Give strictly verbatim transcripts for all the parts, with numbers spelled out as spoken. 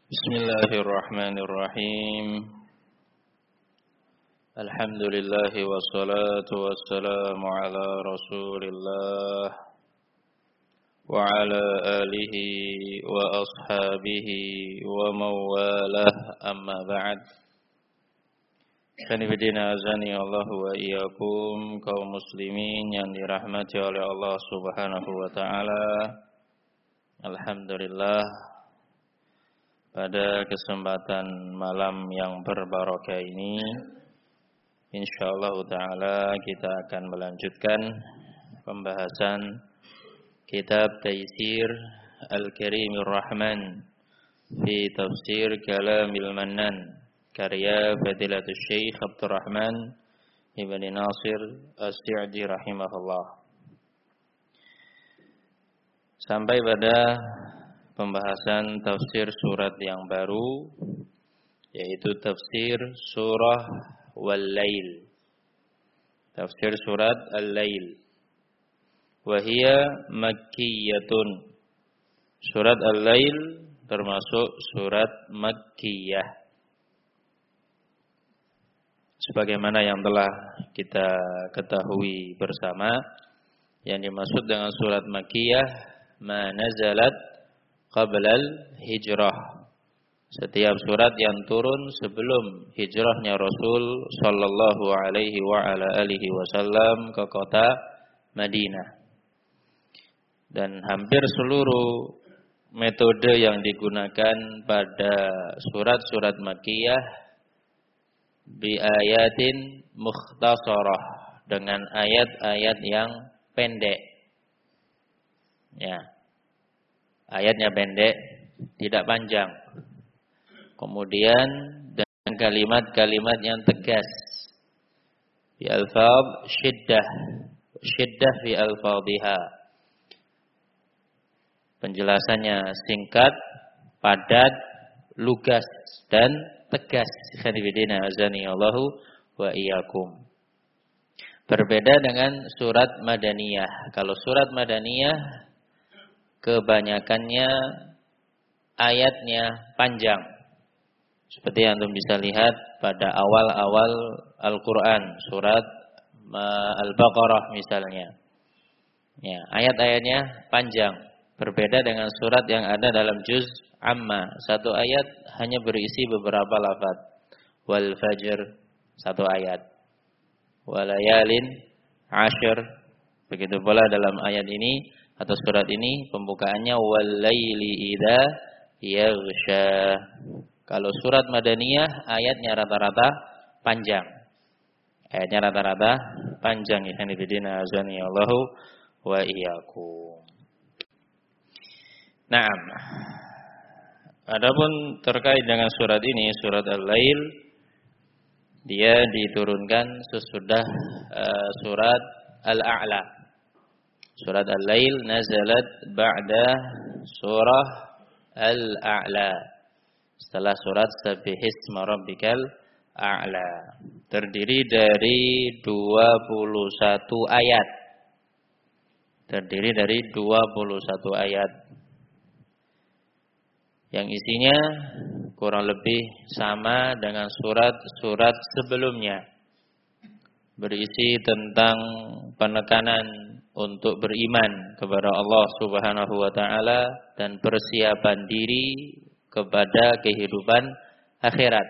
Bismillahirrahmanirrahim. Alhamdulillah wassalatu wassalamu ala Rasulillah wa ala alihi wa ashabihi wa mawalah, amma ba'd. Kanifidina azani Allah wa iyyakum, kaum muslimin yang dirahmati oleh Allah Subhanahu wa taala. Alhamdulillah, pada kesempatan malam yang berbarokah ini, insyaallah taala kita akan melanjutkan pembahasan kitab Taisir Al-Karimir Rahman fi Tafsir Kalamil Mannan, karya Fadilatul Syekh Abdurrahman Ibn Nasir As-Sa'di rahimahullah. Sampai pada pembahasan tafsir surat yang baru, yaitu tafsir surah Wal-Lail. Tafsir surat Al-Lail. Wahia Makkiyatun. Surat Al-Lail termasuk surat Makkiyah. Sebagaimana yang telah kita ketahui bersama, yang dimaksud dengan surat Makkiyah, ma nazalat qablal hijrah. Setiap surat yang turun sebelum hijrahnya Rasul sallallahu alaihi wa ala alihi wasallam ke kota Madinah. Dan hampir seluruh metode yang digunakan pada surat-surat Makkiyah bi ayatin mukhtasarah, dengan ayat-ayat yang pendek. Ya. Ayatnya pendek, tidak panjang. Kemudian dengan kalimat-kalimat yang tegas. Fi alfaz syiddah, syiddah fi alfadhiha. Penjelasannya singkat, padat, lugas dan tegas. Khanifidina azani Allahu wa iyyakum. Berbeda dengan surat Madaniyah. Kalau surat Madaniyah kebanyakannya ayatnya panjang. Seperti yang antum bisa lihat pada awal-awal Al-Quran, surat Al-Baqarah misalnya. Ya, ayat-ayatnya panjang. Berbeda dengan surat yang ada dalam juz Amma. Satu ayat hanya berisi beberapa lafaz. Wal fajr, satu ayat. Walayalin ashir. Begitu pula dalam ayat ini atau surat ini pembukaannya wal-laili idza yaghsha. Kalau surat Madaniyah ayatnya rata-rata panjang. Ayatnya rata-rata panjang. Ikhwan fillah azani Allahu wa iyyakum. Naam. Adapun terkait dengan surat ini, surat Al-Lail, dia diturunkan sesudah uh, surat Al-A'la. Surat Al-Lail nazalat ba'da surah Al-A'la. Setelah surat Sabbihisma Rabbikal A'la. Terdiri dari dua puluh satu ayat. Terdiri dari dua puluh satu ayat. Yang isinya kurang lebih sama dengan surat-surat sebelumnya. Berisi tentang penekanan untuk beriman kepada Allah Subhanahu wa taala dan persiapan diri kepada kehidupan akhirat.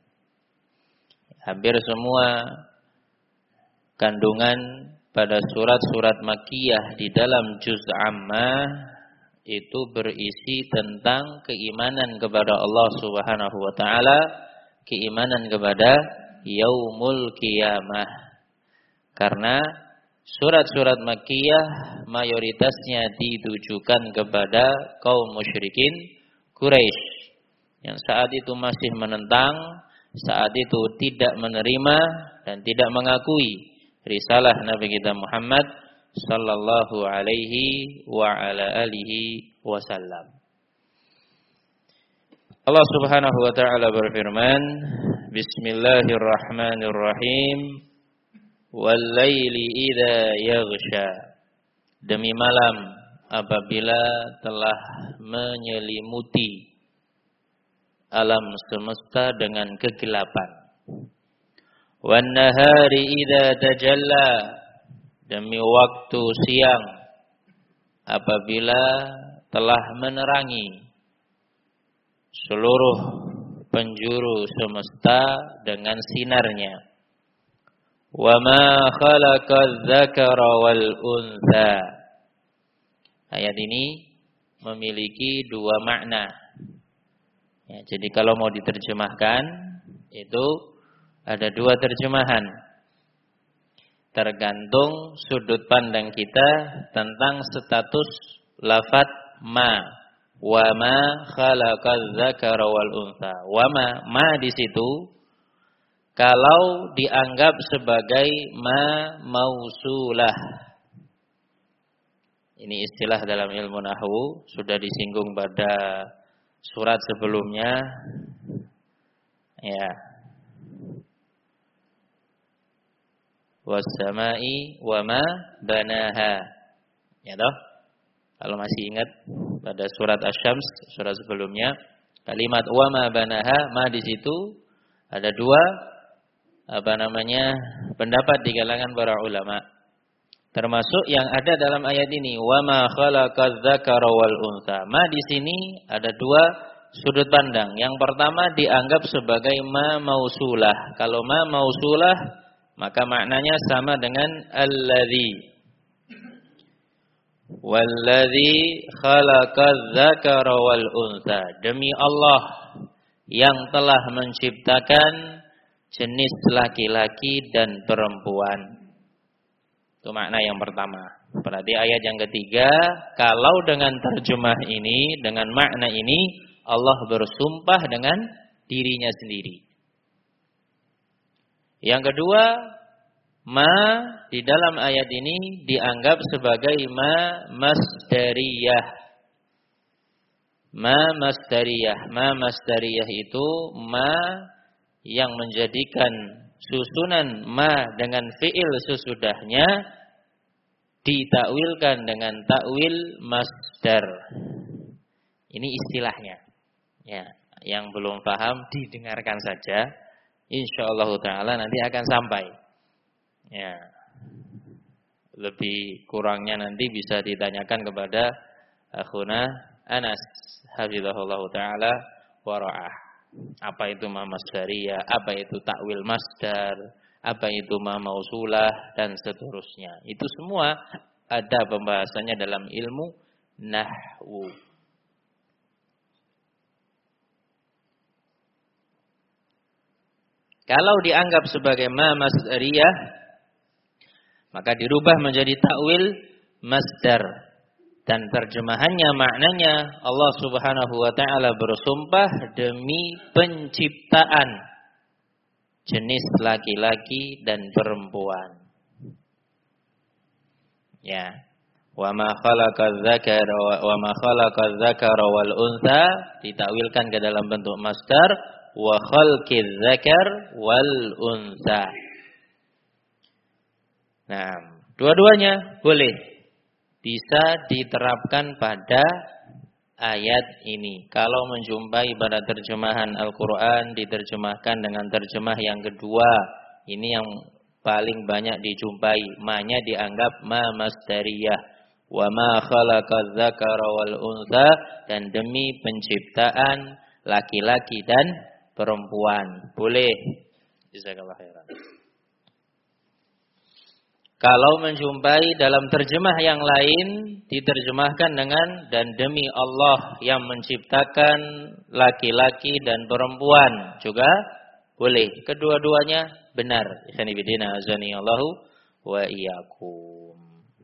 Hampir semua kandungan pada surat-surat Makkiyah di dalam juz Ammah itu berisi tentang keimanan kepada Allah Subhanahu wa taala, keimanan kepada yaumul qiyamah. Karena surat-surat Makkiyah mayoritasnya ditujukan kepada kaum musyrikin Quraisy yang saat itu masih menentang, saat itu tidak menerima dan tidak mengakui risalah Nabi kita Muhammad sallallahu alaihi wa ala alihi wasallam. Allah Subhanahu wa taala berfirman, Bismillahirrahmanirrahim. Wal-laili idza yaghsha. Demi malam apabila telah menyelimuti. alam semesta dengan kegelapan. Wan nahari idza tajalla, demi waktu siang apabila telah menerangi seluruh penjuru semesta dengan sinarnya. Wa ma khalaqadz dzakara wal untha. Ayat ini memiliki dua makna. Ya, jadi kalau mau diterjemahkan itu ada dua terjemahan. Tergantung sudut pandang kita tentang status lafaz ma. Wa ma khalaqadz dzakara wal untha. Wa ma, ma di situ kalau dianggap sebagai ma mausulah. Ini istilah dalam ilmu nahwu, sudah disinggung pada surat sebelumnya. Ya. Was-sama'i wa ma banaha. Ya toh? Kalau masih ingat pada surat Asy-Syams, surat sebelumnya, kalimat wa ma banaha, ma di situ ada dua apa namanya? pendapat di kalangan para ulama. Termasuk yang ada dalam ayat ini, wa ma khalaqadz dzakara wal untha. Ma di sini ada dua sudut pandang. Yang pertama dianggap sebagai ma mausulah. Kalau ma mausulah maka maknanya sama dengan alladzi. Walladzi khalaqadz dzakara wal untha. Demi Allah yang telah menciptakan jenis laki-laki dan perempuan. Itu makna yang pertama. Berarti ayat yang ketiga, kalau dengan terjemah ini, dengan makna ini, Allah bersumpah dengan dirinya sendiri. Yang kedua, ma di dalam ayat ini dianggap sebagai ma masdariyah. Ma masdariyah. Ma masdariyah itu ma yang menjadikan susunan ma dengan fi'il sesudahnya ditakwilkan dengan takwil masdar. Ini istilahnya. Ya, yang belum paham didengarkan saja. Insyaallah taala nanti akan sampai. Ya. Lebih kurangnya nanti bisa ditanyakan kepada akhuna Anas hafizahullah taala wa ra'ah. Apa itu ma masdariyah, apa itu takwil masdar, apa itu ma mausulah dan seterusnya. Itu semua ada pembahasannya dalam ilmu nahwu. Kalau dianggap sebagai ma masdariyah maka dirubah menjadi takwil masdar. Dan terjemahannya maknanya Allah Subhanahu wa taala bersumpah demi penciptaan jenis laki-laki dan perempuan. Ya. Wa ma khalaqadz dzakara wa ma khalaqadz dzakara wal untha ditakwilkan ke dalam bentuk masdar wa khalqiz dzakar wal untha. Nah, dua-duanya boleh bisa diterapkan pada ayat ini. Kalau menjumpai pada terjemahan Al-Quran diterjemahkan dengan terjemah yang kedua, ini yang paling banyak dijumpai. Ma-nya dianggap ma masdariyah. Wa ma khalaqadz dzakara wal untha, dan demi penciptaan laki-laki dan perempuan. Boleh. Jazakallahu khairan. Kalau menjumpai dalam terjemah yang lain diterjemahkan dengan dan demi Allah yang menciptakan laki-laki dan perempuan juga boleh. Kedua-duanya benar. Ikhwanifidina azani Allahu wa iyyakum.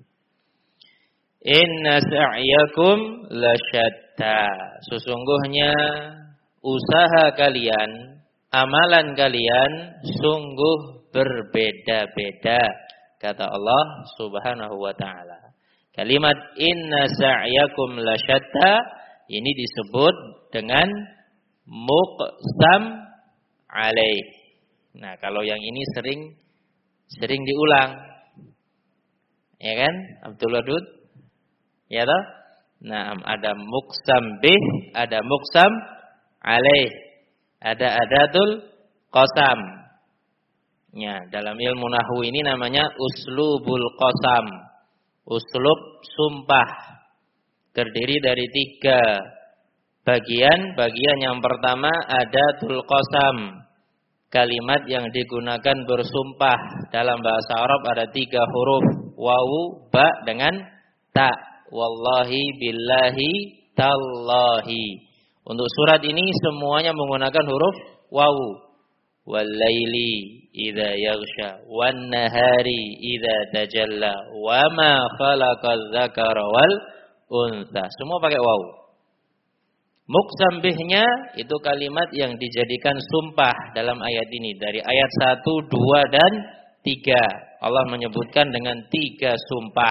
Inna sa'yakum lasyatta. Sesungguhnya usaha kalian, amalan kalian sungguh berbeda-beda. Kata Allah Subhanahu wa taala. Kalimat inna sa'yakum lasyatta ini disebut dengan muqsam alaih. Nah, kalau yang ini sering sering diulang. Ya kan? Abdul Wadud? Ya toh? Nah, ada muqsam bih, ada muqsam alaih. Ada adatul qasam. Ya, dalam ilmu nahwu ini namanya uslubul qasam. Uslub sumpah. Terdiri dari tiga bagian. Bagian yang pertama adatul qasam. Kalimat yang digunakan bersumpah. Dalam bahasa Arab ada tiga huruf. Wawu, ba, dengan ta. Wallahi, billahi, tallahi. Untuk surat ini semuanya menggunakan huruf wawu. Wallaili idza yaghsha, wan nahari idza tajalla, wa ma khalaqaz dzakara wal untha. Semua pakai wawu. Muqsam bihnya itu kalimat yang dijadikan sumpah dalam ayat ini. Dari ayat satu, dua, dan tiga. Allah menyebutkan dengan tiga sumpah.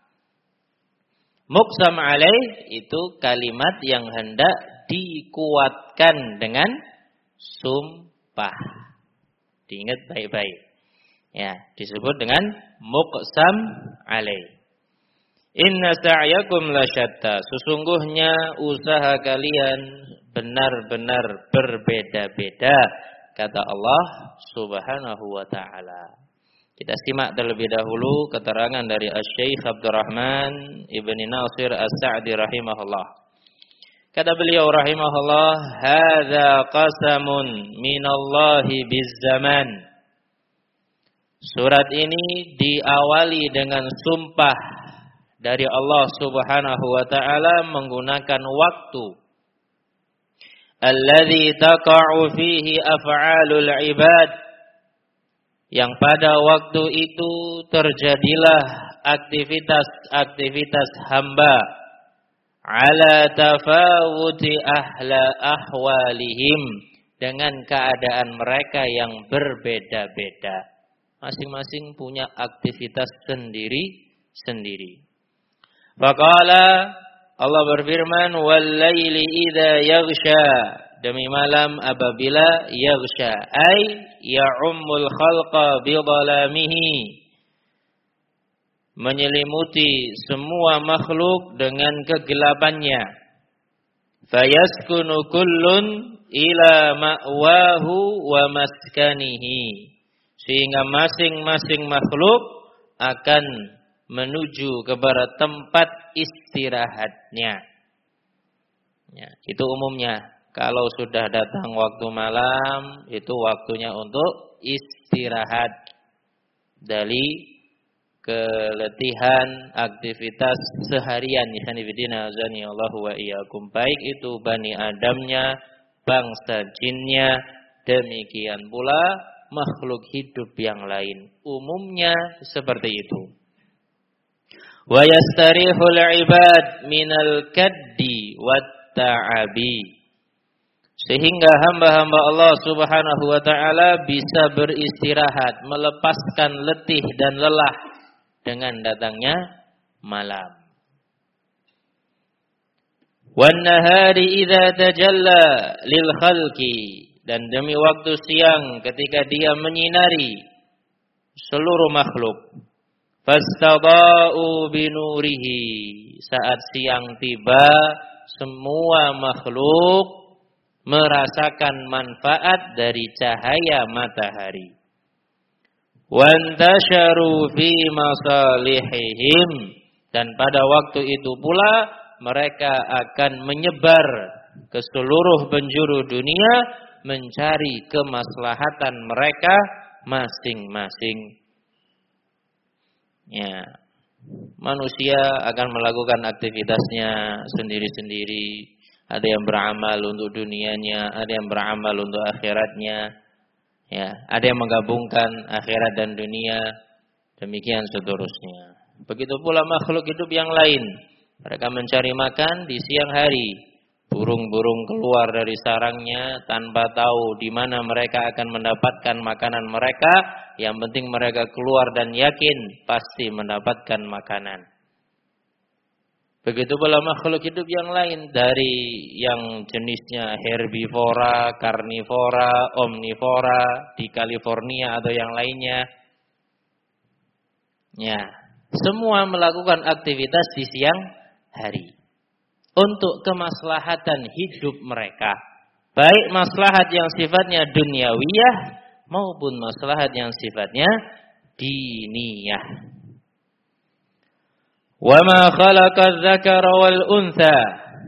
Muqsam alaih itu kalimat yang hendak dikuatkan dengan sumpah. Diingat baik-baik. Ya, disebut dengan muqsam alaih. Inna sa'yakum lasyatta. Sesungguhnya usaha kalian benar-benar berbeda-beda, kata Allah Subhanahu wa taala. Kita simak terlebih dahulu keterangan dari Asy-Syaikh Abdurrahman Ibn Nasir As-Sa'di rahimahullah. Kata beliau rahimahullah, hadza qasamun minallahi bizzaman. Surat ini diawali dengan sumpah dari Allah Subhanahu wa taala menggunakan waktu. Alladzi taqa'u fihi af'alul ibad. Yang pada waktu itu terjadilah aktivitas-aktivitas hamba ala tafawuti ahla ahwalihim, dengan keadaan mereka yang berbeda-beda. Masing-masing punya aktivitas sendiri-sendiri. Faqala, Allah berfirman, wal laili idza yaghsha, demi malam apabila yaghsha, ay ya'ummul khalqa bi dhalamihi, menyelimuti semua makhluk dengan kegelapannya. Fayaskunu kullun ila ma'wahu wa maskanihi, sehingga masing-masing makhluk akan menuju kepada tempat istirahatnya. Ya, itu umumnya. Kalau sudah datang waktu malam, itu waktunya untuk istirahat dari keletihan aktivitas seharian. Ikhwanifidina azani Allahu wa iyyakum. Baik itu Bani Adamnya, bangsa jinnya, demikian pula makhluk hidup yang lain. Umumnya seperti itu. Wa yastarihul ibad minal kaddi wat ta'abi, sehingga hamba-hamba Allah Subhanahu wa taala bisa beristirahat, melepaskan letih dan lelah dengan datangnya malam. Wan nahari idza tajalla lil khalqi, dan demi waktu siang ketika dia menyinari seluruh makhluk. Fastada'u binurihi, saat siang tiba semua makhluk merasakan manfaat dari cahaya matahari. Wantasharu fi masalihihim, dan pada waktu itu pula mereka akan menyebar ke seluruh penjuru dunia mencari kemaslahatan mereka masing-masing. Ya, manusia akan melakukan aktivitasnya sendiri-sendiri. Ada yang beramal untuk dunianya, ada yang beramal untuk akhiratnya. Ya, ada yang menggabungkan akhirat dan dunia. Demikian seterusnya. Begitu pula makhluk hidup yang lain. Mereka mencari makan di siang hari. Burung-burung keluar dari sarangnya tanpa tahu di mana mereka akan mendapatkan makanan mereka. Yang penting mereka keluar dan yakin pasti mendapatkan makanan. Begitu pula makhluk hidup yang lain, dari yang jenisnya herbivora, karnivora, omnivora di California atau yang lainnya. Ya, semua melakukan aktivitas di siang hari untuk kemaslahatan hidup mereka. Baik maslahat yang sifatnya dunyawiyah maupun maslahat yang sifatnya diniyah. Wa ma khalaqadz dzakara wal untha.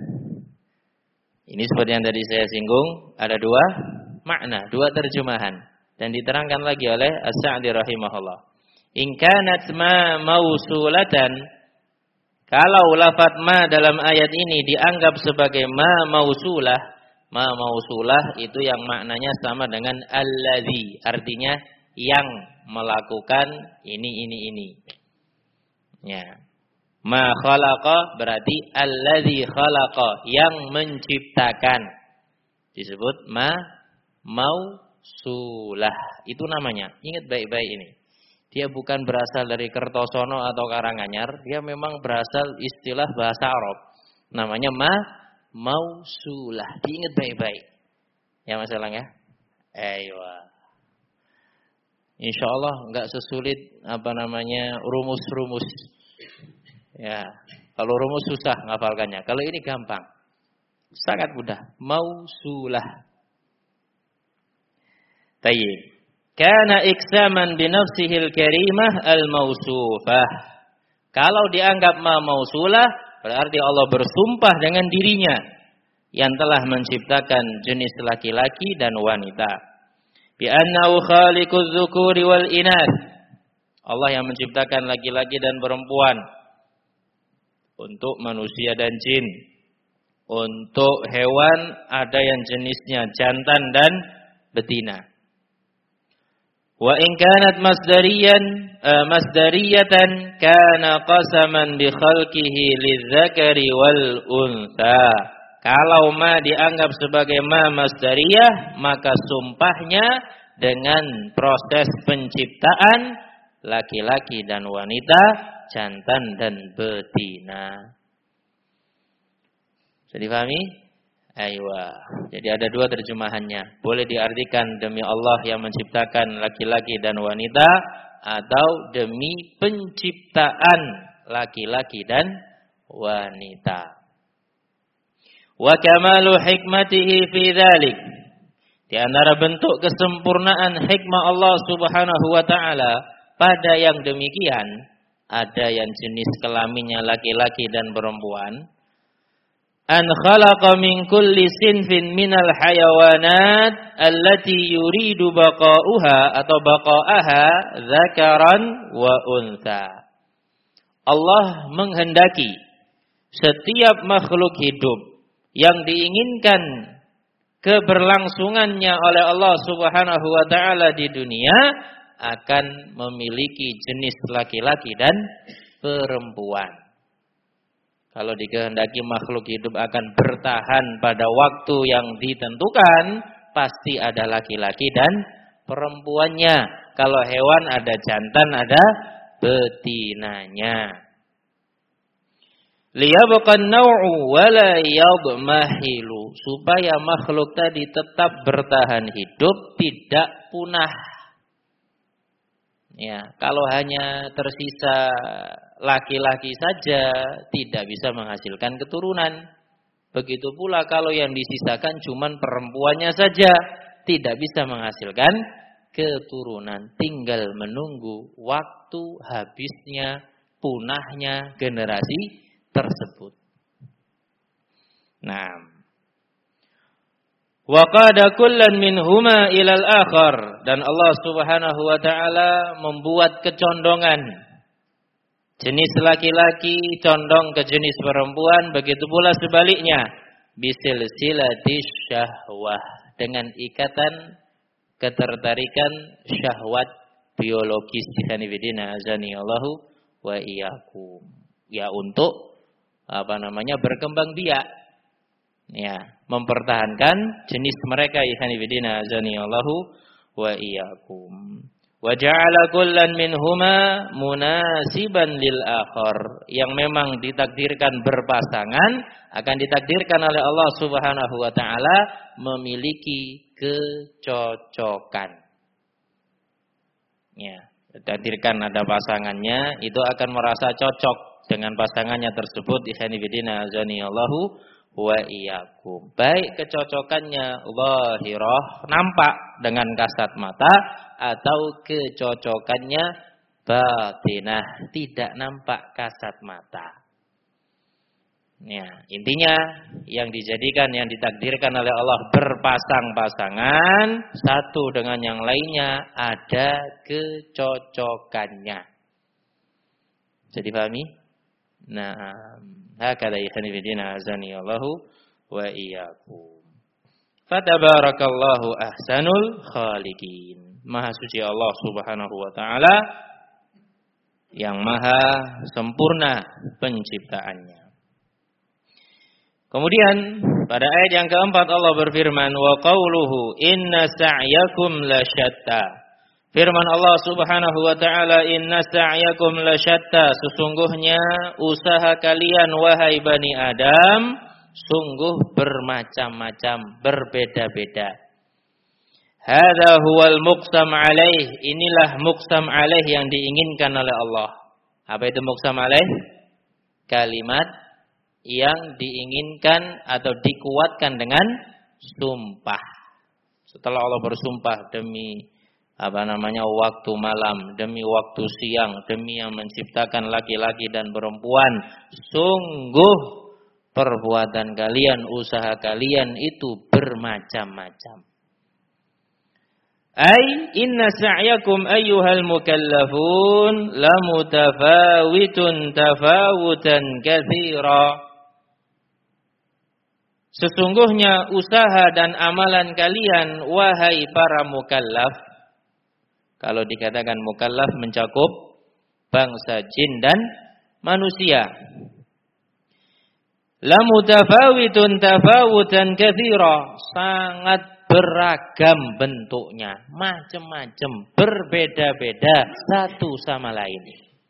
Ini seperti yang tadi saya singgung, ada dua makna, dua terjemahan dan diterangkan lagi oleh As-Sa'di rahimahullah. In kanat ma mausulatan, kalau lafaz ma dalam ayat ini dianggap sebagai ma mausulah, ma mausulah itu yang maknanya sama dengan alladzi, artinya yang melakukan ini ini ini. Ya. Ma khalaqa berarti allazi khalaqa, yang menciptakan. Disebut ma mausulah. Itu namanya. Ingat baik-baik ini. Dia bukan berasal dari Kertosono atau Karanganyar, dia memang berasal istilah bahasa Arab. Namanya ma mausulah. Diingat baik-baik. Ya masalahnya? Aywa. Insyaallah enggak sesulit apa namanya rumus-rumus. Ya, kalau rumus susah ngafalkannya. Kalau ini gampang. Sangat mudah. Mausulah. Tayyib. Kana iksaman bi nafsihil karimah al-mausufah. Kalau dianggap ma mausulah, berarti Allah bersumpah dengan dirinya yang telah menciptakan jenis laki-laki dan wanita. Bi annahu khaliquz dzukuri wal inath. Allah yang menciptakan laki-laki dan perempuan. Untuk manusia dan jin. Untuk hewan ada yang jenisnya jantan dan betina. Wa in kanat masdariyan uh, masdariyatan kana qasaman bi khalqihi lidzakari wal untha. Kalau ma dianggap sebagai ma masdariyah, maka sumpahnya dengan proses penciptaan laki-laki dan wanita, jantan dan betina. Bisa difahami? Aywa. Jadi ada dua terjemahannya. Boleh diartikan demi Allah yang menciptakan laki-laki dan wanita, atau demi penciptaan laki-laki dan wanita. Wa kamalu hikmatihi fi dzalik. Di antara bentuk kesempurnaan hikmah Allah Subhanahu wa taala pada yang demikian, ada yang jenis kelaminnya laki-laki dan perempuan. An khalaqa min kulli sinfin minal hayawanat allati yuridu baqa'uha atau baqa'aha dzakaran wa untha. Allah menghendaki setiap makhluk hidup yang diinginkan keberlangsungannya oleh Allah Subhanahu wa taala di dunia akan memiliki jenis laki-laki dan perempuan. Kalau dikehendaki makhluk hidup akan bertahan pada waktu yang ditentukan, pasti ada laki-laki dan perempuannya. Kalau hewan ada jantan, ada betinanya. Liyabqan naw'u wa la yadmahilu, supaya makhluk tadi tetap bertahan hidup, tidak punah. Ya, kalau hanya tersisa laki-laki saja tidak bisa menghasilkan keturunan. Begitu pula kalau yang disisakan cuman perempuannya saja tidak bisa menghasilkan keturunan. Tinggal menunggu waktu habisnya, punahnya generasi tersebut. Nah, wa qada kullan minhuma ilal akhar, dan Allah Subhanahu wa taala membuat kecondongan. Jenis laki-laki condong ke jenis perempuan, begitu pula sebaliknya. Bisilsilatis syahwah, dengan ikatan ketertarikan syahwat biologis. Hanifidina azani Allahu wa iyyakum. Ya, untuk apa namanya berkembang biak. Ya, mempertahankan jenis mereka. Hanifidina azani Allahu wa iyyakum. Wa ja'ala kullan minhuma munasiban lil akhar, yang memang ditakdirkan berpasangan akan ditakdirkan oleh Allah Subhanahu wa taala memiliki kecocokan. Ya, ditakdirkan ada pasangannya, itu akan merasa cocok dengan pasangannya tersebut. Ikhwanifidina azani Allahu wa iyyakum. Baik kecocokannya zahirah, nampak dengan kasat mata, atau kecocokannya batinah, tidak nampak kasat mata. Ya, intinya yang dijadikan, yang ditakdirkan oleh Allah berpasang-pasangan satu dengan yang lainnya ada kecocokannya. Jadi pahami? Nah, hakala ikhwani fillah azani Allahu wa iyyakum. Fatabarakallahu ahsanul khaliqin. Maha suci Allah Subhanahu wa taala yang maha sempurna penciptaannya. Kemudian pada ayat yang keempat Allah berfirman, wa qauluhu inna sa'yakum lasyatta. Firman Allah Subhanahu wa taala, inna sa'yakum lasyatta, sesungguhnya usaha kalian wahai Bani Adam sungguh bermacam-macam, berbeda-beda. Hadza huwal muqsam alaih, inilah muqsam alaih yang diinginkan oleh Allah. Apa itu muqsam alaih? Kalimat yang diinginkan atau dikuatkan dengan sumpah. Setelah Allah bersumpah demi apa namanya waktu malam, demi waktu siang, demi yang menciptakan laki-laki dan perempuan, sungguh perbuatan kalian, usaha kalian itu bermacam-macam. Ay inna sa'yakum ayyuhal mukallafun lamutafawitun tafawutan katsira. Sesungguhnya usaha dan amalan kalian wahai para mukallaf. Kalau dikatakan mukallaf mencakup bangsa jin dan manusia. La mutafawitun tafawutan katsira, sangat beragam bentuknya, macam-macam, berbeda-beda satu sama lain.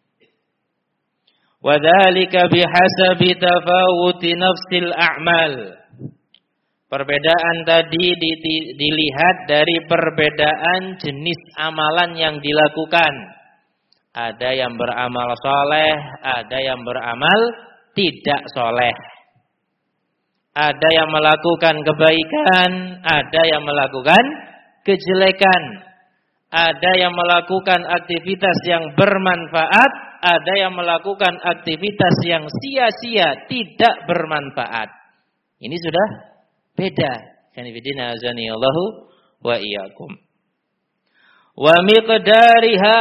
Wa dzalika bihasabi tafawuti nafsil a'mal. Perbedaan tadi dilihat dari perbedaan jenis amalan yang dilakukan. Ada yang beramal soleh, ada yang beramal tidak soleh. Ada yang melakukan kebaikan, ada yang melakukan kejelekan. Ada yang melakukan aktivitas yang bermanfaat, ada yang melakukan aktivitas yang sia-sia, tidak bermanfaat. Ini sudah beda. Kanifidina azani Allahu wa iyyakum. Wa miqdariha.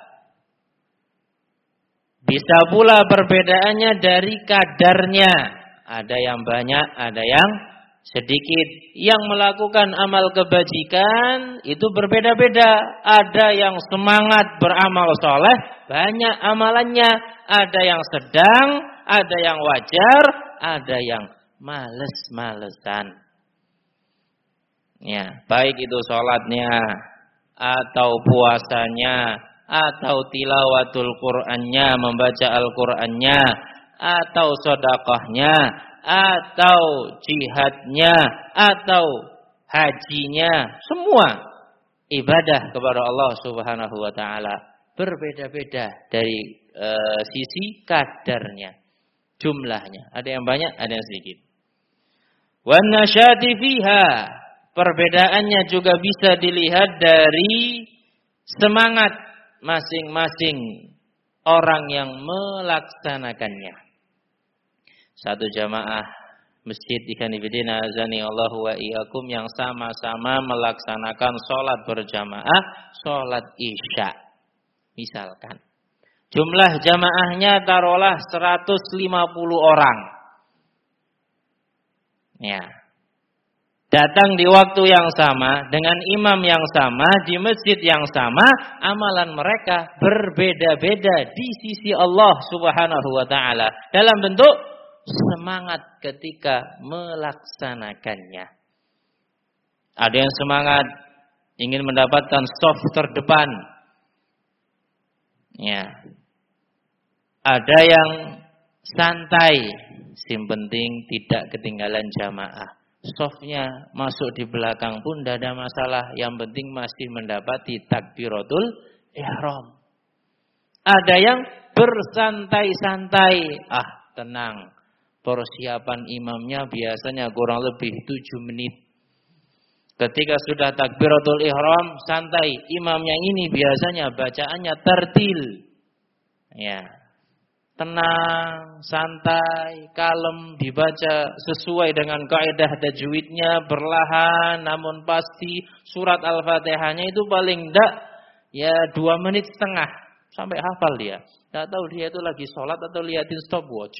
Bisa pula perbedaannya dari kadarnya. Ada yang banyak, ada yang sedikit. Yang melakukan amal kebajikan itu berbeda-beda. Ada yang semangat beramal soleh, banyak amalannya. Ada yang sedang, ada yang wajar, ada yang males-malesan. Ya, baik itu sholatnya, atau puasanya, atau tilawatul Qur'annya, membaca Al-Qur'annya, atau sedekahnya, atau jihadnya, atau hajinya, semua ibadah kepada Allah Subhanahu wa taala berbeda-beda dari e, sisi kadarnya, jumlahnya. Ada yang banyak, ada yang sedikit. Wan nasyati fiha, perbedaannya juga bisa dilihat dari semangat masing-masing orang yang melaksanakannya. Satu jamaah masjid ikhwanifidina azani Allahu wa iyyakum yang sama-sama melaksanakan sholat berjamaah, sholat isya. Misalkan jumlah jamaahnya taruhlah seratus lima puluh orang. Ya. Datang di waktu yang sama, dengan imam yang sama, di masjid yang sama, amalan mereka berbeda-beda di sisi Allah Subhanahu wa taala dalam bentuk semangat ketika melaksanakannya. Ada yang semangat ingin mendapatkan shaf terdepan. Ya. Ada yang santai, yang penting tidak ketinggalan jamaah. Shafnya masuk di belakang pun tidak ada masalah. Yang penting masih mendapati takbiratul ihram. Ada yang bersantai-santai. Ah, tenang. persiapan imamnya biasanya kurang lebih tujuh menit. Ketika sudah takbiratul ihram, santai. Imam yang ini biasanya bacaannya tartil. Ya. Tenang, santai, kalem, dibaca sesuai dengan kaidah tajwidnya, berlahan namun pasti. Surat Al-Fatihahnya itu paling enggak ya dua menit setengah sampai hafal dia. Enggak tahu dia itu lagi sholat atau liatin stopwatch.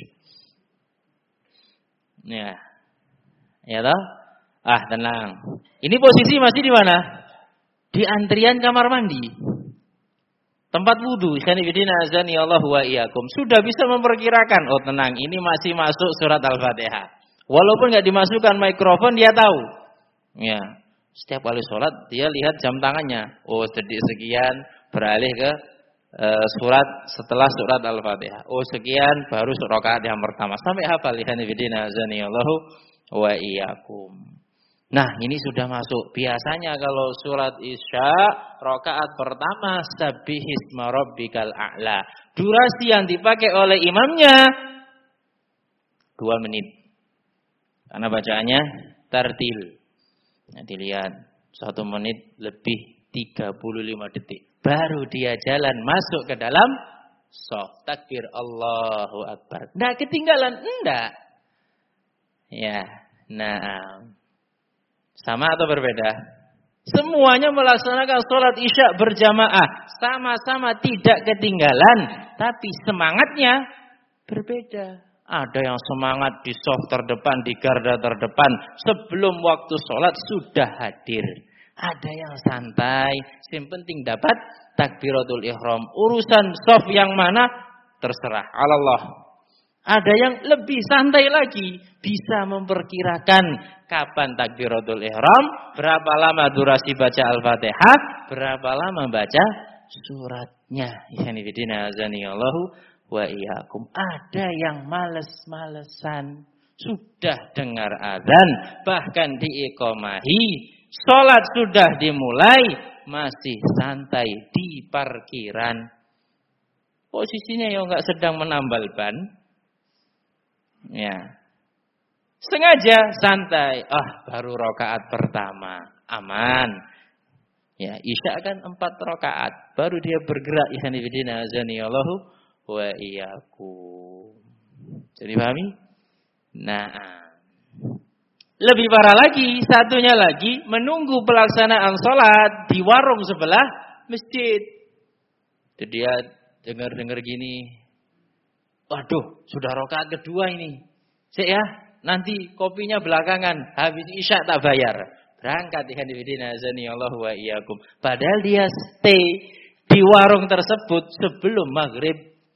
Ya. Ya toh? Ah, tenang. Ini posisi masih di mana? Di antrian kamar mandi. Tempat wudu. Azani Allah wa iyyakum. Sudah bisa memperkirakan. Oh, tenang, ini masih masuk surat Al-Fatihah. Walaupun enggak dimasukkan mikrofon, dia tahu. Ya. Setiap kali sholat dia lihat jam tangannya. Oh, detik sekian beralih ke uh, surat setelah surat Al-Fatihah. Oh, sekian baru rakaat yang pertama. Sampai hafal. Azani Allah wa iyyakum. Nah, ini sudah masuk. Biasanya kalau surat Isya, rakaat pertama sabbihisma rabbikal a'la. Durasi yang dipakai oleh imamnya dua menit. Karena bacaannya tartil. Nanti lihat, satu menit lebih tiga puluh lima detik. Baru dia jalan masuk ke dalam shaf. Takbir Allahu Akbar. Nah, ketinggalan? Enggak. Ya, nah. Sama atau berbeda? Semuanya melaksanakan sholat isya berjamaah. Sama-sama tidak ketinggalan. Tapi semangatnya berbeda. Ada yang semangat di shaf terdepan, di garda terdepan. Sebelum waktu sholat sudah hadir. Ada yang santai. Yang penting dapat takbiratul ihram. Urusan shaf yang mana? Terserah. Allah. Ada yang lebih santai lagi. Bisa memperkirakan kapan takbiratul ihram, berapa lama durasi baca Al-Fatihah, berapa lama baca suratnya. Allahu wa iyyakum. Ada yang males-malesan, sudah dengar azan, bahkan diiqomahi, salat sudah dimulai, masih santai di parkiran. Posisinya yang enggak sedang menambal ban. Ya. Sengaja santai. Ah, baru rakaat pertama. Aman. Ya, Isya kan empat rakaat. Baru dia bergerak. Ikhwanifidina azanillahu wa iyyakum. Jadi pahami? Nah. Lebih parah lagi. Satunya lagi. Menunggu pelaksanaan sholat di warung sebelah masjid. Jadi dia dengar-dengar gini. Waduh, sudah rakaat kedua ini. Cek ya. Nanti kopinya belakangan, habis isya tak bayar. Berangkat ikhwan fillah azanillahu wa iyyakum. Padahal dia stay di warung tersebut sebelum maghrib.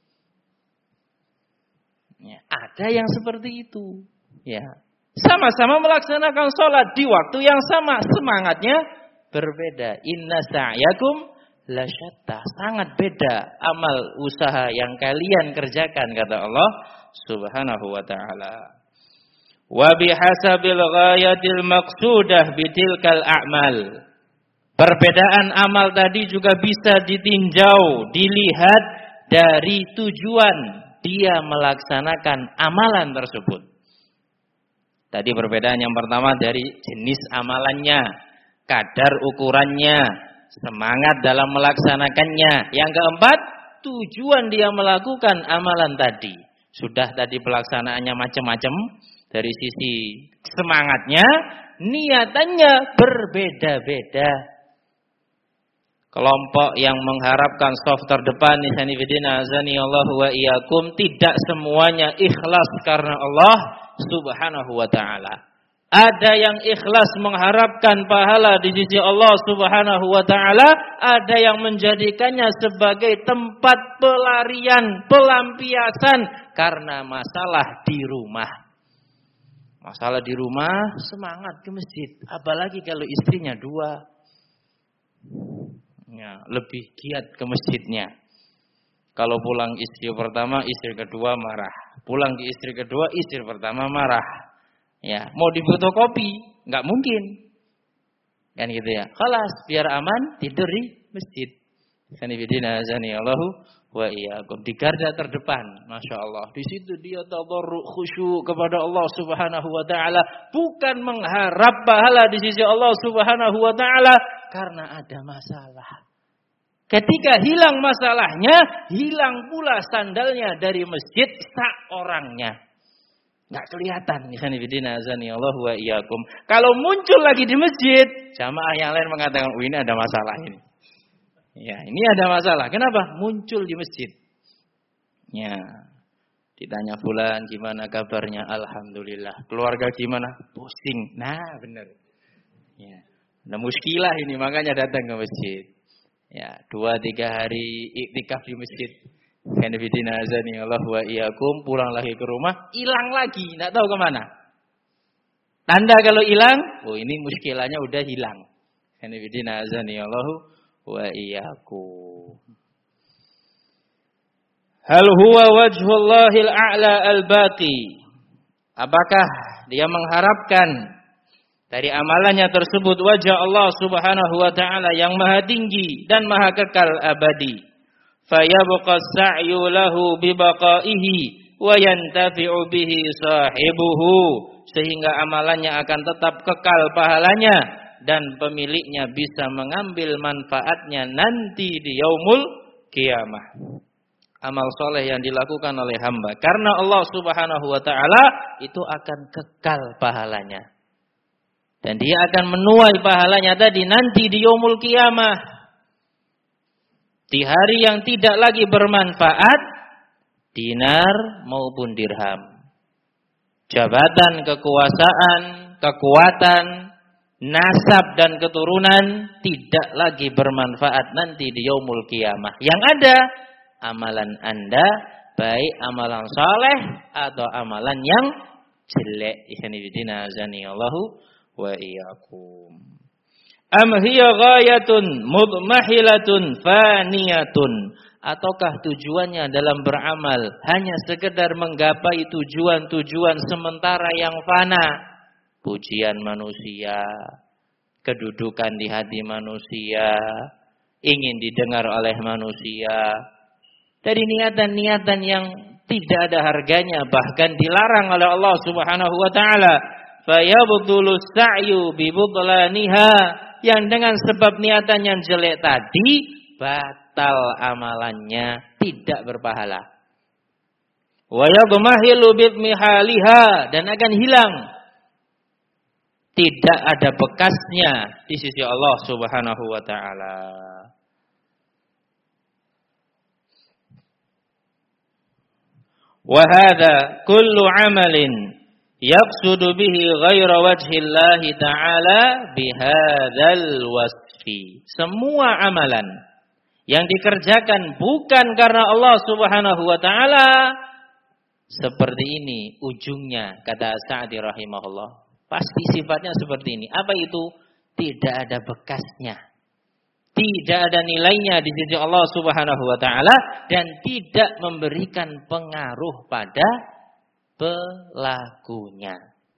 Ya, ada yang seperti itu. Ya, sama-sama melaksanakan sholat di waktu yang sama, semangatnya berbeda. Inna sa'yakum lasyatta, sangat beda amal usaha yang kalian kerjakan kata Allah Subhanahu wa taala. Wa bihasabil ghayatil maqsudah bitilkal a'mal. Perbedaan amal tadi juga bisa ditinjau, dilihat dari tujuan dia melaksanakan amalan tersebut. Tadi perbedaan yang pertama dari jenis amalannya, kadar ukurannya, semangat dalam melaksanakannya. Yang keempat, tujuan dia melakukan amalan tadi. Sudah tadi pelaksanaannya macam-macam. Dari sisi semangatnya, niatannya berbeda-beda. Kelompok yang mengharapkan shaf terdepan, azanillahu wa iyyakum, tidak semuanya ikhlas karena Allah Subhanahu wa taala. Ada yang ikhlas mengharapkan pahala di sisi Allah Subhanahu wa taala, ada yang menjadikannya sebagai tempat pelarian, pelampiasan karena masalah di rumah. Masalah di rumah, semangat ke masjid. Apalagi kalau istrinya dua. Ya, lebih giat ke masjidnya. Kalau pulang istri pertama, istri kedua marah. Pulang ke istri kedua, istri pertama marah. Ya, mau difotokopi, nggak mungkin. Kan gitu ya. Khalas, biar aman, tidur di masjid. Sanifidina azani Allahu wa iyyakum. Di garda terdepan, Masya Allah. Di situ dia tadarru khusyuk kepada Allah Subhanahu wa taala, bukan mengharap pahala di sisi Allah Subhanahu wa taala karena ada masalah. Ketika hilang masalahnya, hilang pula sandalnya dari masjid sak orangnya. Enggak kelihatan. Sanifidina azani Allahu wa iyyakum. Kalau muncul lagi di masjid, jamaah yang lain mengatakan, "Oh, ini ada masalah ini." Ya, ini ada masalah. Kenapa? Muncul di masjid. Ya. Ditanya fulan gimana kabarnya? Alhamdulillah. Keluarga gimana? Pusing. Nah, benar. Ya. Nah, muskilah ini makanya datang ke masjid. Ya, dua tiga hari iktikaf di masjid. Sanifidina azani Allah wa iyyakum, pulang lagi ke rumah, hilang lagi, enggak tahu kemana. Tanda kalau hilang, oh ini muskilahnya udah hilang. Sanifidina azani Allah wa iyyakum. Hal huwa wajhullahil a'la al-baqi? Apakah dia mengharapkan dari amalannya tersebut wajah Allah Subhanahu wa taala yang maha tinggi dan maha kekal abadi? Fayabqa as-sa'yu lahu bi baqaihi wa yantafi'u bihi sahibuhu, sehingga amalannya akan tetap kekal pahalanya dan pemiliknya bisa mengambil manfaatnya nanti di yaumul qiyamah. Amal soleh yang dilakukan oleh hamba karena Allah Subhanahu wa taala itu akan kekal pahalanya. Dan dia akan menuai pahalanya tadi nanti di yaumul qiyamah. Di hari yang tidak lagi bermanfaat dinar maupun dirham. Jabatan, kekuasaan, kekuatan, nasab dan keturunan tidak lagi bermanfaat nanti di yaumul qiyamah. Yang ada amalan Anda, baik amalan saleh atau amalan yang jelek. Ikhwanifidina azani Allahu wa iyyakum. Am hiya ghayatun mudmahilatun faniyatun, ataukah tujuannya dalam beramal hanya sekedar menggapai tujuan-tujuan sementara yang fana, pujian manusia, kedudukan di hati manusia, ingin didengar oleh manusia, dari niatan-niatan yang tidak ada harganya, bahkan dilarang oleh Allah Subhanahu wa taala. Fayabdulu sa'yu bi budlaniha, yang dengan sebab niatan yang jelek tadi batal amalannya, tidak berpahala. Wa yadmahilu bidmihaliha, dan akan hilang, tidak ada bekasnya di sisi Allah Subhanahu wa taala. Wa hadza kullu amalin yaqsudu bihi ghaira wajhillahi ta'ala bihadzal wasfi. Semua amalan yang dikerjakan bukan karena Allah Subhanahu wa taala seperti ini ujungnya, kata Sa'di rahimahullah. Pasti sifatnya seperti ini. Apa itu? Tidak ada bekasnya. Tidak ada nilainya di sisi Allah Subhanahu wa taala dan tidak memberikan pengaruh pada pelakunya.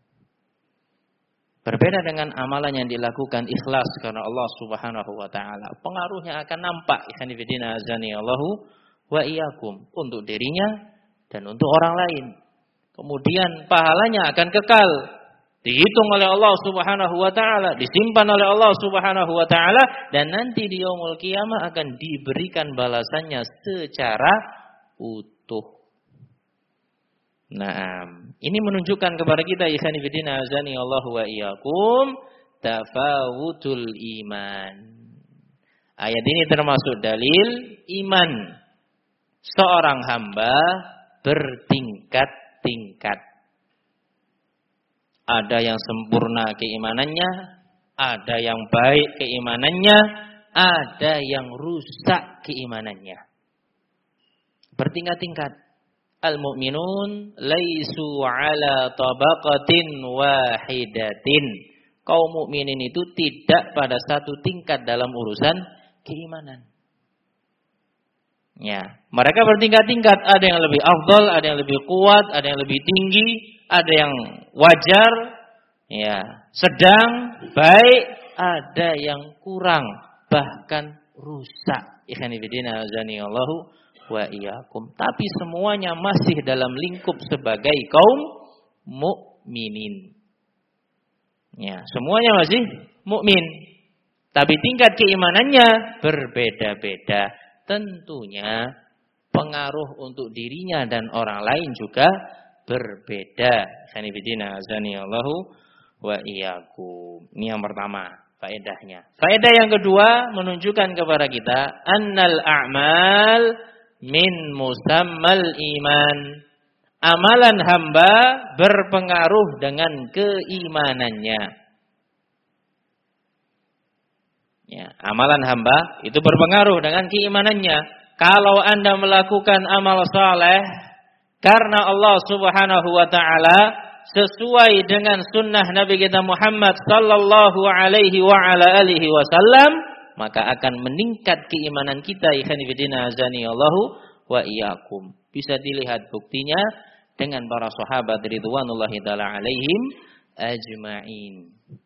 Berbeda dengan amalan yang dilakukan ikhlas karena Allah Subhanahu wa taala. Pengaruhnya akan nampak, ikhwanifidina azani Allahu wa iyyakum, untuk dirinya dan untuk orang lain. Kemudian pahalanya akan kekal, dihitung oleh Allah Subhanahu wa taala, disimpan oleh Allah Subhanahu wa taala, dan nanti di yaumul qiyamah akan diberikan balasannya secara utuh. Nah, ini menunjukkan kepada kita ikhwan fillah azani Allah wa iyyakum tafawutul iman. Ayat ini termasuk dalil iman seorang hamba bertingkat-tingkat. Ada yang sempurna keimanannya, ada yang baik keimanannya, ada yang rusak keimanannya. Bertingkat-tingkat. Al-mu'minun laisu ala tabaqatin wahidatin. Kaum mukminin itu tidak pada satu tingkat dalam urusan keimanan. Ya, mereka bertingkat-tingkat, ada yang lebih afdal, ada yang lebih kuat, ada yang lebih tinggi, ada yang wajar, ya, sedang, baik, ada yang kurang, bahkan rusak. Ikhwani fillah azani Allahu wa iyyakum. Tapi semuanya masih dalam lingkup sebagai kaum mukminin. Ya, semuanya masih mukmin. Tapi tingkat keimanannya berbeda-beda. Tentunya pengaruh untuk dirinya dan orang lain juga berbeda. Ikhwani fillah azani Allahu wa iyyakum. Ini yang pertama, faedahnya. Faedah yang kedua menunjukkan kepada kita annal a'mal min musammal iman. Amalan hamba berpengaruh dengan keimanannya. Ya, amalan hamba itu berpengaruh dengan keimanannya. Kalau Anda melakukan amal saleh karena Allah Subhanahu wa taala sesuai dengan sunnah Nabi kita Muhammad sallallahu alaihi wa ala alihi wasallam, maka akan meningkat keimanan kita. Ikhwani fillah azani Allahu wa iyyakum. Bisa dilihat buktinya dengan para sahabat ridwanullahi taala alaihim ajma'in.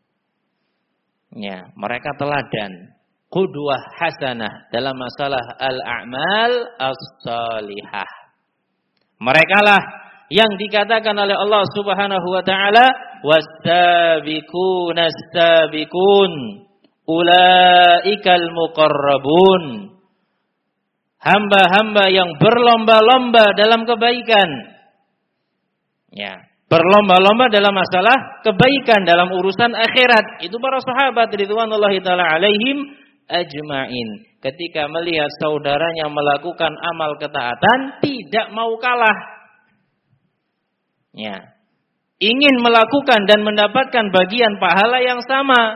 Ya, mereka teladan, qudwah hasanah dalam masalah al-a'mal as-salihah. Merekalah yang dikatakan oleh Allah Subhanahu wa taala was-sabiquna as-sabiqun ulaikal muqarrabun. Hamba-hamba yang berlomba-lomba dalam kebaikan. Ya, berlomba-lomba dalam masalah kebaikan dalam urusan akhirat. Itu para sahabat ridwanullahi taala alaihim ajma'in. Ketika melihat saudaranya melakukan amal ketaatan, tidak mau kalah. Ya. Ingin melakukan dan mendapatkan bagian pahala yang sama.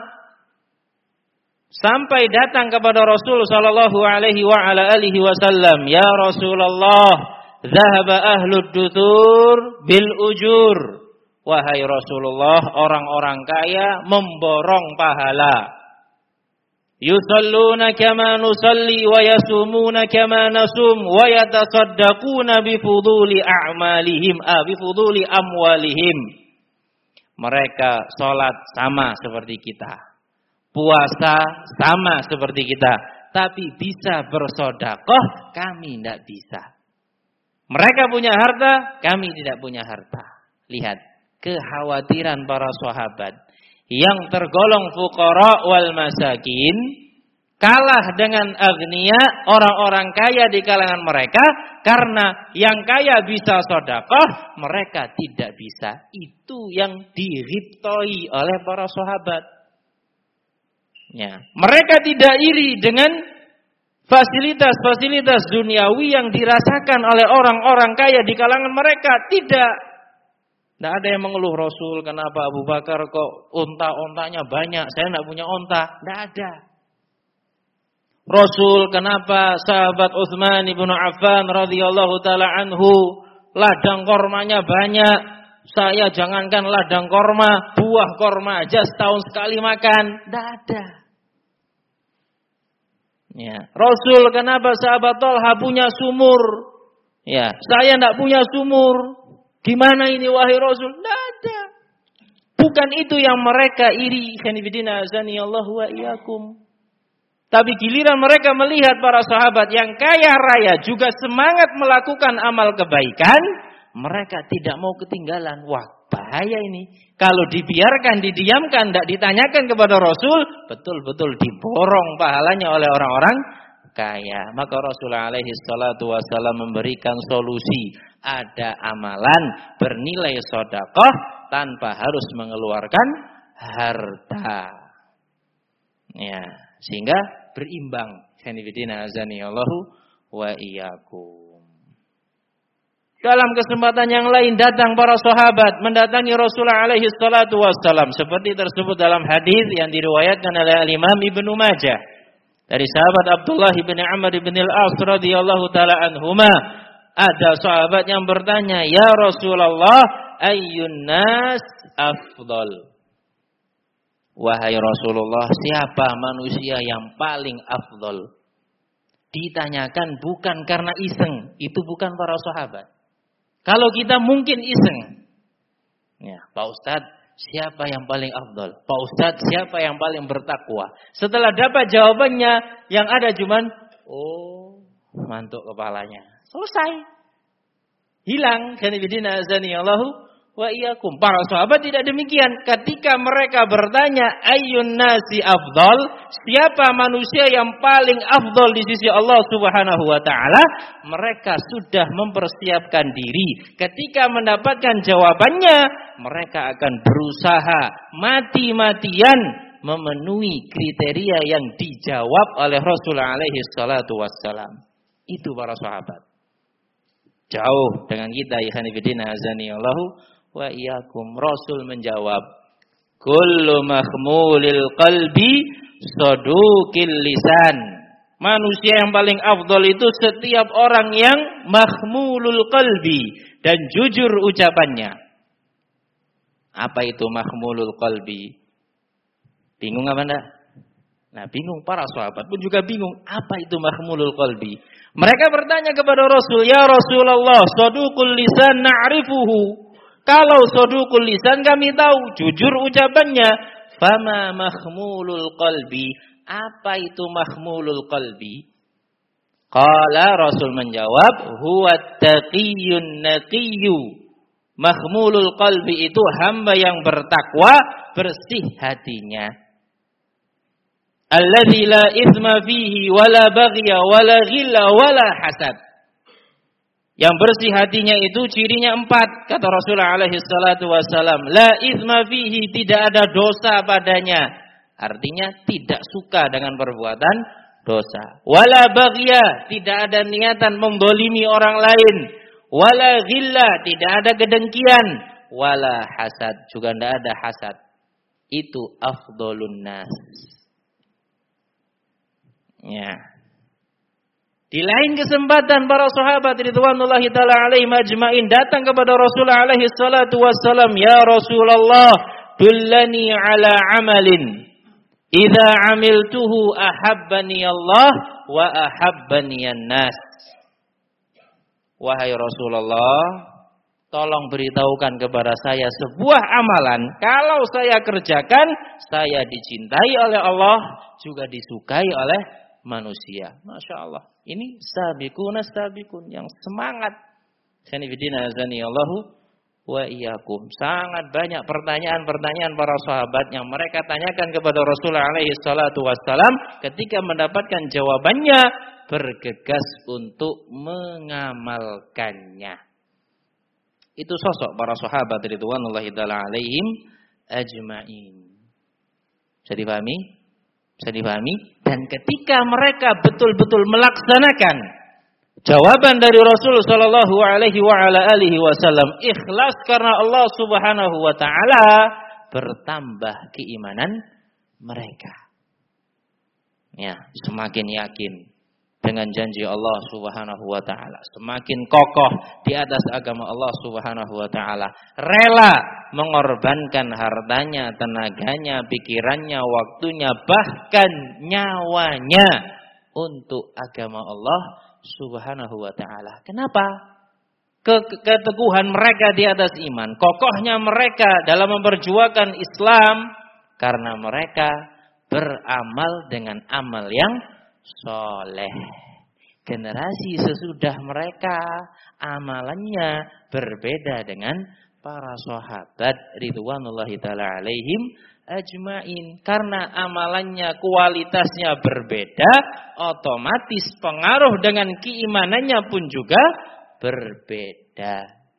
Sampai datang kepada Rasul sallallahu alaihi wa ala alihi wasallam, "Ya Rasulullah, zahaba ahlud dutur bil ujur." Wahai Rasulullah, orang-orang kaya memborong pahala. Yusalluna kama nusalli wa yasumuna kama nasum wa yatasaddaquna bi fuduli a'malihim ah bi fuduli amwalihim. Mereka salat sama seperti kita. Puasa sama seperti kita, tapi bisa bersedekah, kami tidak bisa. Mereka punya harta, kami tidak punya harta. Lihat kekhawatiran para sahabat yang tergolong fuqara wal masakin kalah dengan agniya, orang-orang kaya di kalangan mereka, karena yang kaya bisa sedekah, mereka tidak bisa. Itu yang diriptoi oleh para sahabat. Ya, mereka tidak iri dengan fasilitas-fasilitas duniawi yang dirasakan oleh orang-orang kaya di kalangan mereka. Tidak. Tidak ada yang mengeluh, Rasul, kenapa Abu Bakar kok unta-untanya banyak, saya tidak punya unta. Tidak ada. Rasul, kenapa sahabat Utsman ibnu Affan radhiyallahu taala anhu ladang kormanya banyak, saya jangankan ladang korma, buah korma aja setahun sekali makan. Tidak ada. Ya. Rasul, kenapa sahabat Talha punya sumur? Ya, saya tidak punya sumur. Gimana ini wahai Rasul? Tidak ada. Bukan itu yang mereka iri. Khanifidina azani Allah wa iyyakum. Tapi giliran mereka melihat para sahabat yang kaya raya juga semangat melakukan amal kebaikan, mereka tidak mau ketinggalan. Wah, bahaya ini. Kalau dibiarkan, didiamkan, tidak ditanyakan kepada Rasul, betul-betul diborong pahalanya oleh orang-orang kaya. Maka Rasulullah alaihi salatu wasallam memberikan solusi. Ada amalan bernilai sedekah tanpa harus mengeluarkan harta. Ya, sehingga berimbang. Khanifidina azani Allahu wa iyyakum. Dalam kesempatan yang lain datang para sahabat mendatangi Rasulullah alaihi salatu wassalam seperti tersebut dalam hadis yang diriwayatkan oleh Imam Ibnu Majah dari sahabat Abdullah bin Amr bin al-As radhiyallahu taala anhuma. Ada sahabat yang bertanya, "Ya Rasulullah, ayyun nas afdal?" Wahai Rasulullah, siapa manusia yang paling afdal? Ditanyakan bukan karena iseng, itu bukan para sahabat. Kalau kita mungkin iseng. Ya, Pak Ustadz, siapa yang paling afdal? Pak Ustadz, siapa yang paling bertakwa? Setelah dapat jawabannya, yang ada cuman Oh, mantuk kepalanya. Selesai. Hilang. Khanifidina azani Allahu wa iyyakum. Para sahabat tidak demikian. Ketika mereka bertanya, ayyun nasi afdal, siapa manusia yang paling afdal di sisi Allah Subhanahu wa taala, mereka sudah mempersiapkan diri. Ketika mendapatkan jawabannya, mereka akan berusaha mati-matian memenuhi kriteria yang dijawab oleh Rasulullah alaihi salatu wassalam. Itu para sahabat. Jauh dengan kita, ya hanifidina azani Allahu wa iyyakum. Rasul menjawab, kullu mahmulil qalbi sadukil lisan. Manusia yang paling afdal itu setiap orang yang mahmulul qalbi dan jujur ucapannya. Apa itu mahmulul qalbi? Bingung apa enggak? Nah, bingung, para sahabat pun juga bingung, apa itu mahmulul qalbi? Mereka bertanya kepada Rasul, ya Rasulullah, sadukul lisan na'rifuhu. Kalau sadukul lisan kami tahu, jujur ucapannya. Fama mahmulul qalbi. Apa itu mahmulul qalbi? Qala, Rasul menjawab, huwa taqiyyun naqiyyu. Mahmulul qalbi itu hamba yang bertakwa, bersih hatinya. Alladzi la itsma fihi wala baghya wala ghilla wala hasad. Yang bersih hatinya itu cirinya empat, kata Rasulullah alaihi salatu wassalam. La itsma fihi, tidak ada dosa padanya. Artinya tidak suka dengan perbuatan dosa. Wala baghya, tidak ada niatan mendolimi orang lain. Wala ghilla, tidak ada kedengkian. Wala hasad, juga tidak ada hasad. Itu afdolun nas. Ya. Di lain kesempatan para sahabat ridwanullahi taala alaihim ajmain datang kepada Rasulullah alaihi salatu wassalam, ya Rasulullah, dullani ala amalin idza amiltuhu ahabbani Allah wa ahabbani an-nas. Wahai Rasulullah, tolong beritahukan kepada saya sebuah amalan, kalau saya kerjakan, saya dicintai oleh Allah, juga disukai oleh manusia. Masya Allah. Ini sabiqun sabiqun yang semangat. Sanibidina azani Allahu wa iyyakum. Sangat banyak pertanyaan-pertanyaan para sahabat yang mereka tanyakan kepada Rasulullah alaihi salatu wassalam, ketika mendapatkan jawabannya bergegas untuk mengamalkannya. Itu sosok para sahabat ridwanullahi taala alaihim ajmain. Bisa dipahami? Bisa dipahami? Dan ketika mereka betul-betul melaksanakan jawaban dari Rasul sallallahu alaihi wa ala alihi wasallam, ikhlas karena Allah Subhanahu wa taala, bertambah keimanan mereka. Ya, semakin yakin dengan janji Allah Subhanahu wa taala, semakin kokoh di atas agama Allah Subhanahu wa taala, rela mengorbankan hartanya, tenaganya, pikirannya, waktunya, bahkan nyawanya untuk agama Allah Subhanahu wa taala. Kenapa? Keteguhan mereka di atas iman, kokohnya mereka dalam memperjuangkan Islam, karena mereka beramal dengan amal yang soleh. Generasi sesudah mereka amalannya berbeda dengan para sahabat ridwanullahi taala alaihim ajmain. Karena amalannya kualitasnya berbeda, otomatis pengaruh dengan keimanannya pun juga berbeda.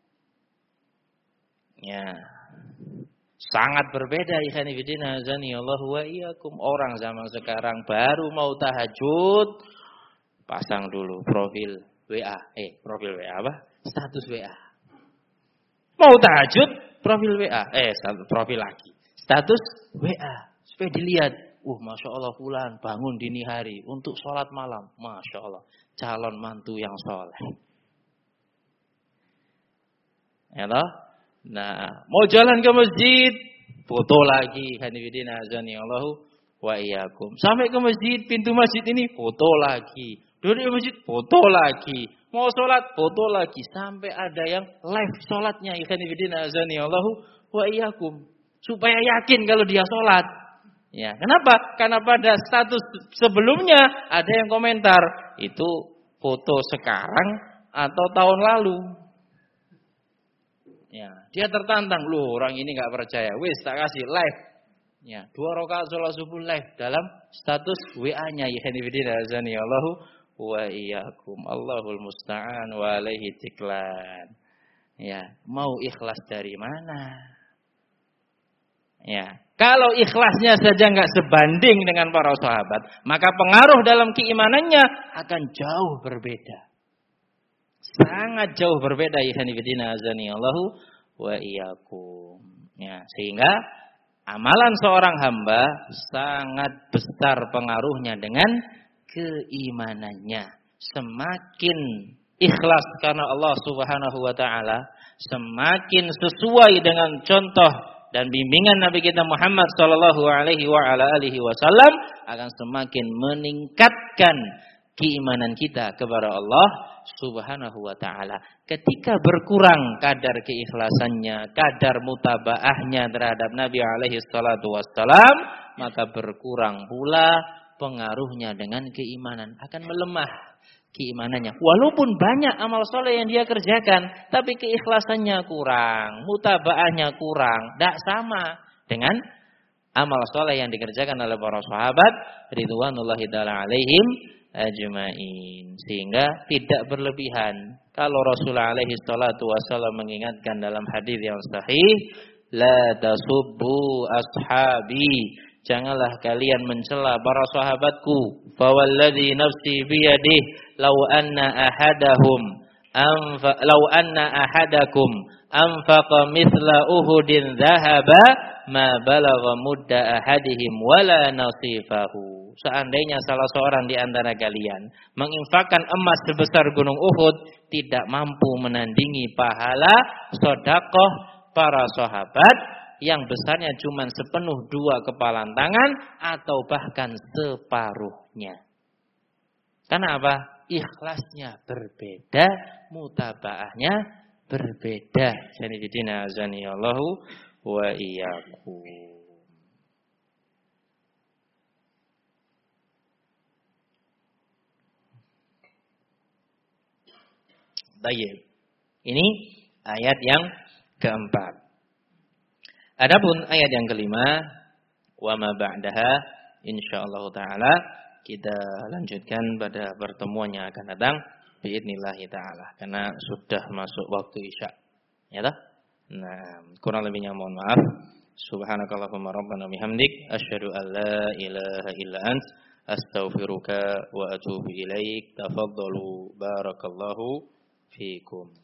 Ya. Sangat berbeda, ikhwan fillah azani Allahu wa iyyakum. Orang zaman sekarang baru mau tahajud, pasang dulu profil W A. Eh, profil W A apa? Status W A. Mau tahajud, profil W A. Eh, profil lagi. Status W A. Supaya dilihat, uh, Masya Allah fulan bangun dini hari untuk sholat malam. Masya Allah, calon mantu yang soleh. Ya toh? Nah, mau jalan ke masjid, foto lagi, hanifidina azani Allahu wa iyyakum. Sampai ke masjid, pintu masjid ini foto lagi. Duduk di masjid, foto lagi. Mau sholat, foto lagi. Sampai ada yang live sholatnya, hanifidina azani Allahu wa iyyakum. Supaya yakin kalau dia sholat. Ya, kenapa? Karena pada status sebelumnya ada yang komentar itu foto sekarang atau tahun lalu. Ya, dia tertantang, loh orang ini nggak percaya. Wis tak kasih live. Ya, dua rakaat sholat subuh live dalam status W A-nya. Ikhwanifidina azani Allahu wa iyyakum. Allahul musta'an wa alaihi tiklan. Ya, mau ikhlas dari mana? Ya, kalau ikhlasnya saja nggak sebanding dengan para sahabat, maka pengaruh dalam keimanannya akan jauh berbeda. Sangat jauh berbeda. Ikhwanifidina azani Allahu wa iyyakum. Ya, sehingga amalan seorang hamba sangat besar pengaruhnya dengan keimanannya. Semakin ikhlas karena Allah Subhanahu wa taala, semakin sesuai dengan contoh dan bimbingan Nabi kita Muhammad sallallahu alaihi wa ala alihi wasallam, akan semakin meningkatkan keimanan kita kepada Allah Subhanahu wa taala. Ketika berkurang kadar keikhlasannya, kadar mutabaahnya terhadap Nabi alaihi salatu wassalam, maka berkurang pula pengaruhnya dengan keimanan, akan melemah keimanannya. Walaupun banyak amal soleh yang dia kerjakan, tapi keikhlasannya kurang, mutabaahnya kurang, tidak sama dengan amal soleh yang dikerjakan oleh para sahabat ridwanullahi ta'ala alaihim ajma'in. Sehingga tidak berlebihan. Kalau Rasulullah alaihi salatu wasallam mengingatkan dalam hadis yang sahih, la tasubbu ashabi, janganlah kalian mencela para sahabatku. Fawalladzi nafsi biyadihi law anna ahadahum anfa law anna ahadakum anfaqa mithla uhudin dhahaba ma balagha mudda ahadihim wala nasifahu. Seandainya salah seorang di antara kalian menginfakkan emas sebesar gunung Uhud, tidak mampu menandingi pahala sedekah para sahabat yang besarnya cuma sepenuh dua kepalan tangan atau bahkan separuhnya. Karena apa? Ikhlasnya berbeda, mutabaahnya berbeda. Sanidina azani Allahu wa iyyakum. Baik. Ini ayat yang keempat. Adapun ayat yang kelima, wa ma ba'daha, insyaallah taala kita lanjutkan pada pertemuan yang akan datang biidznillah taala, karena sudah masuk waktu Isya. Ya toh? Nah, kurang lebihnya mohon maaf. Subhanakallahumma rabbana bihamdik asyhadu an la ilaha illa ant astaghfiruka wa atubu ilaik. Tafaddalu barakallahu fiikum.